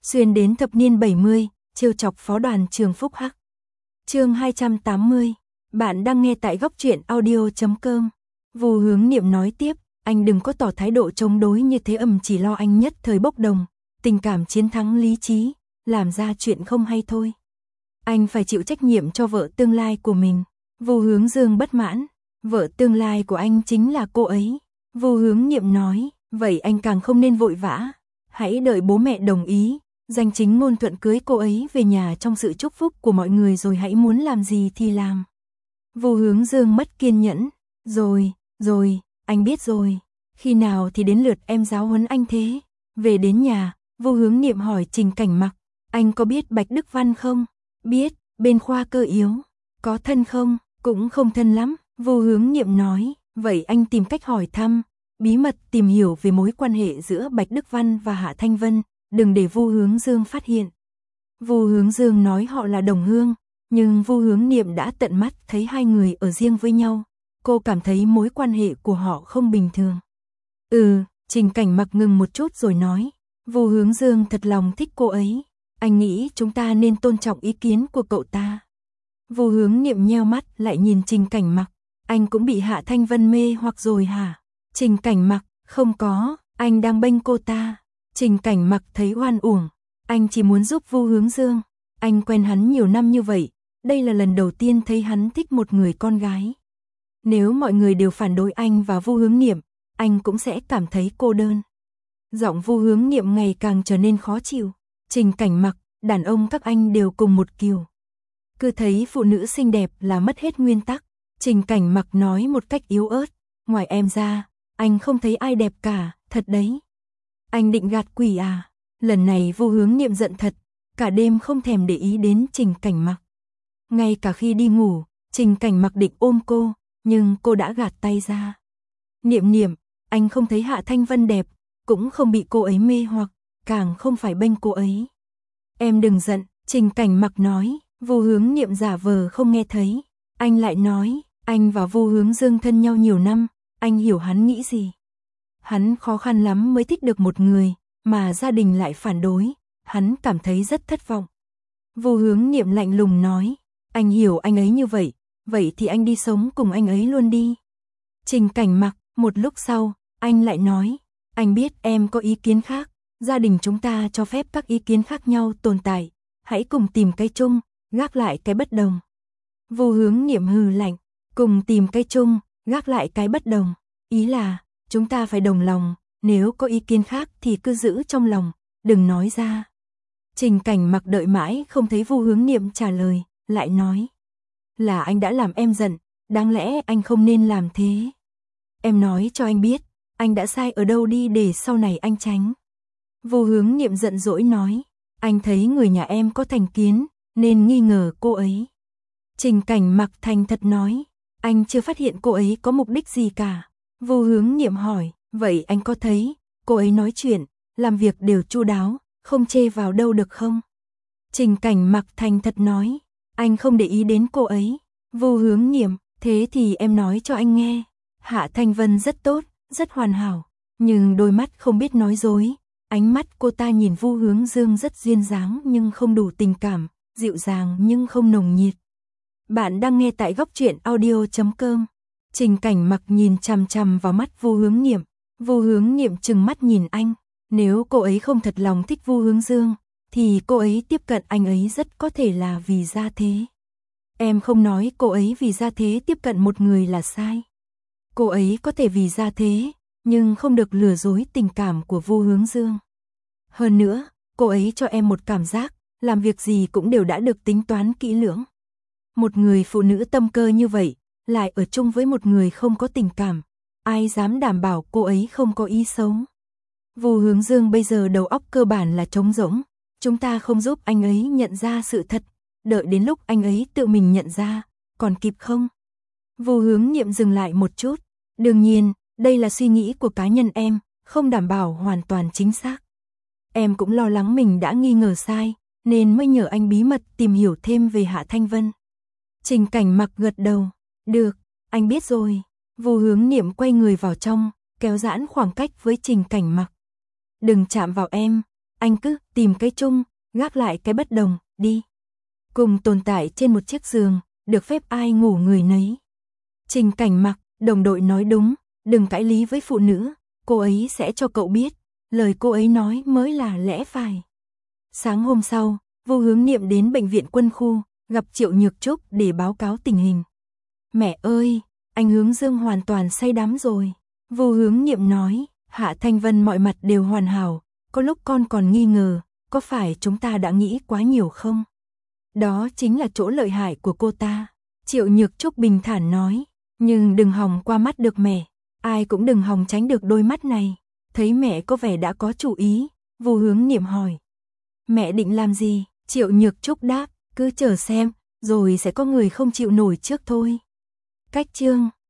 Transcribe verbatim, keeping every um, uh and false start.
xuyên đến thập niên bảy mươi, trêu chọc phó đoàn trường Phúc Hắc. Chương hai trăm tám mươi, bạn đang nghe tại góc truyện audio chấm com. Vu Hướng Niệm nói tiếp, anh đừng có tỏ thái độ chống đối như thế, ầm chỉ lo anh nhất thời bốc đồng, tình cảm chiến thắng lý trí, làm ra chuyện không hay thôi. Anh phải chịu trách nhiệm cho vợ tương lai của mình. Vu Hướng Dương bất mãn, vợ tương lai của anh chính là cô ấy. Vu Hướng Niệm nói, vậy anh càng không nên vội vã, hãy đợi bố mẹ đồng ý, danh chính ngôn thuận cưới cô ấy về nhà trong sự chúc phúc của mọi người rồi hãy muốn làm gì thì làm. Vu Hướng Dương mất kiên nhẫn, rồi, rồi, anh biết rồi, khi nào thì đến lượt em giáo huấn anh thế. Về đến nhà, Vu Hướng Niệm hỏi Trình Cảnh Mặc, anh có biết Bạch Đức Văn không? Biết, bên khoa cơ yếu. Có thân không? Cũng không thân lắm. Vu Hướng Niệm nói, vậy anh tìm cách hỏi thăm, bí mật tìm hiểu về mối quan hệ giữa Bạch Đức Văn và Hạ Thanh Vân, đừng để Vu Hướng Dương phát hiện. Vu Hướng Dương nói họ là đồng hương, nhưng Vu Hướng Niệm đã tận mắt thấy hai người ở riêng với nhau, cô cảm thấy mối quan hệ của họ không bình thường. Ừ, Trình Cảnh Mặc ngừng một chút rồi nói, Vu Hướng Dương thật lòng thích cô ấy, anh nghĩ chúng ta nên tôn trọng ý kiến của cậu ta. Vu Hướng Niệm nheo mắt lại nhìn Trình Cảnh Mặc, anh cũng bị Hạ Thanh Vân mê hoặc rồi hả? Trình Cảnh Mặc, không có, anh đang bênh cô ta. Trình Cảnh Mặc thấy oan uổng, anh chỉ muốn giúp Vu Hướng Dương, anh quen hắn nhiều năm như vậy, đây là lần đầu tiên thấy hắn thích một người con gái. Nếu mọi người đều phản đối anh và Vu Hướng Niệm, anh cũng sẽ cảm thấy cô đơn. Giọng Vu Hướng Niệm ngày càng trở nên khó chịu. Trình Cảnh Mặc, đàn ông các anh đều cùng một kiểu. Cứ thấy phụ nữ xinh đẹp là mất hết nguyên tắc. Trình Cảnh Mặc nói một cách yếu ớt, ngoài em ra, anh không thấy ai đẹp cả, thật đấy. Anh định gạt quỷ à? Lần này Vu Hướng Niệm giận thật, cả đêm không thèm để ý đến Trình Cảnh Mặc. Ngay cả khi đi ngủ, Trình Cảnh Mặc định ôm cô, nhưng cô đã gạt tay ra. Niệm Niệm, anh không thấy Hạ Thanh Vân đẹp, cũng không bị cô ấy mê hoặc, càng không phải bênh cô ấy. Em đừng giận, Trình Cảnh Mặc nói. Vu Hướng Niệm giả vờ không nghe thấy. Anh lại nói, anh và Vu Hướng Dương thân nhau nhiều năm, anh hiểu hắn nghĩ gì. Hắn khó khăn lắm mới thích được một người, mà gia đình lại phản đối, hắn cảm thấy rất thất vọng. Vu Hướng Niệm lạnh lùng nói, anh hiểu anh ấy như vậy, vậy thì anh đi sống cùng anh ấy luôn đi. Trình Cảnh Mặc, một lúc sau, anh lại nói, anh biết em có ý kiến khác, gia đình chúng ta cho phép các ý kiến khác nhau tồn tại, hãy cùng tìm cái chung, gác lại cái bất đồng. Vu Hướng Niệm hừ lạnh, cùng tìm cái chung, gác lại cái bất đồng, ý là, chúng ta phải đồng lòng, nếu có ý kiến khác thì cứ giữ trong lòng, đừng nói ra. Trình Cảnh Mặc đợi mãi không thấy Vu Hướng Niệm trả lời, lại nói, là anh đã làm em giận, đáng lẽ anh không nên làm thế. Em nói cho anh biết, anh đã sai ở đâu đi để sau này anh tránh. Vu Hướng Niệm giận dỗi nói, anh thấy người nhà em có thành kiến, nên nghi ngờ cô ấy. Trình Cảnh Mặc thành thật nói, anh chưa phát hiện cô ấy có mục đích gì cả. Vu Hướng Niệm hỏi, vậy anh có thấy, cô ấy nói chuyện, làm việc đều chu đáo, không chê vào đâu được không? Trình Cảnh Mặc thành thật nói, anh không để ý đến cô ấy. Vu Hướng Niệm, thế thì em nói cho anh nghe, Hạ Thanh Vân rất tốt, rất hoàn hảo, nhưng đôi mắt không biết nói dối. Ánh mắt cô ta nhìn Vu Hướng Dương rất duyên dáng nhưng không đủ tình cảm, dịu dàng nhưng không nồng nhiệt. Bạn đang nghe tại góc truyện audio chấm com. Trình Cảnh Mặc nhìn chằm chằm vào mắt Vu Hướng Niệm. Vu Hướng Niệm trừng mắt nhìn anh. Nếu cô ấy không thật lòng thích Vu Hướng Dương, thì cô ấy tiếp cận anh ấy rất có thể là vì gia thế. Em không nói cô ấy vì gia thế tiếp cận một người là sai. Cô ấy có thể vì gia thế, nhưng không được lừa dối tình cảm của Vu Hướng Dương. Hơn nữa, cô ấy cho em một cảm giác, làm việc gì cũng đều đã được tính toán kỹ lưỡng. Một người phụ nữ tâm cơ như vậy, lại ở chung với một người không có tình cảm, ai dám đảm bảo cô ấy không có ý xấu. Vu Hướng Dương bây giờ đầu óc cơ bản là trống rỗng, chúng ta không giúp anh ấy nhận ra sự thật, đợi đến lúc anh ấy tự mình nhận ra, còn kịp không? Vu Hướng Niệm dừng lại một chút, đương nhiên, đây là suy nghĩ của cá nhân em, không đảm bảo hoàn toàn chính xác. Em cũng lo lắng mình đã nghi ngờ sai, nên mới nhờ anh bí mật tìm hiểu thêm về Hạ Thanh Vân. Trình Cảnh Mặc gật đầu, được, anh biết rồi. Vu Hướng Niệm quay người vào trong, kéo giãn khoảng cách với Trình Cảnh Mặc. Đừng chạm vào em, anh cứ tìm cái chung, gác lại cái bất đồng, đi. Cùng tồn tại trên một chiếc giường, được phép ai ngủ người nấy. Trình Cảnh Mặc, đồng đội nói đúng, đừng cãi lý với phụ nữ, cô ấy sẽ cho cậu biết, lời cô ấy nói mới là lẽ phải. Sáng hôm sau, Vô Hướng Niệm đến bệnh viện quân khu, gặp Triệu Nhược Trúc để báo cáo tình hình. Mẹ ơi, anh Hướng Dương hoàn toàn say đắm rồi. Vô Hướng Niệm nói, Hạ Thanh Vân mọi mặt đều hoàn hảo, có lúc con còn nghi ngờ, có phải chúng ta đã nghĩ quá nhiều không? Đó chính là chỗ lợi hại của cô ta. Triệu Nhược Trúc bình thản nói, nhưng đừng hòng qua mắt được mẹ, ai cũng đừng hòng tránh được đôi mắt này. Thấy mẹ có vẻ đã có chủ ý, Vô Hướng Niệm hỏi. Mẹ định làm gì? Triệu Nhược Trúc đáp, cứ chờ xem, rồi sẽ có người không chịu nổi trước thôi. Cách chương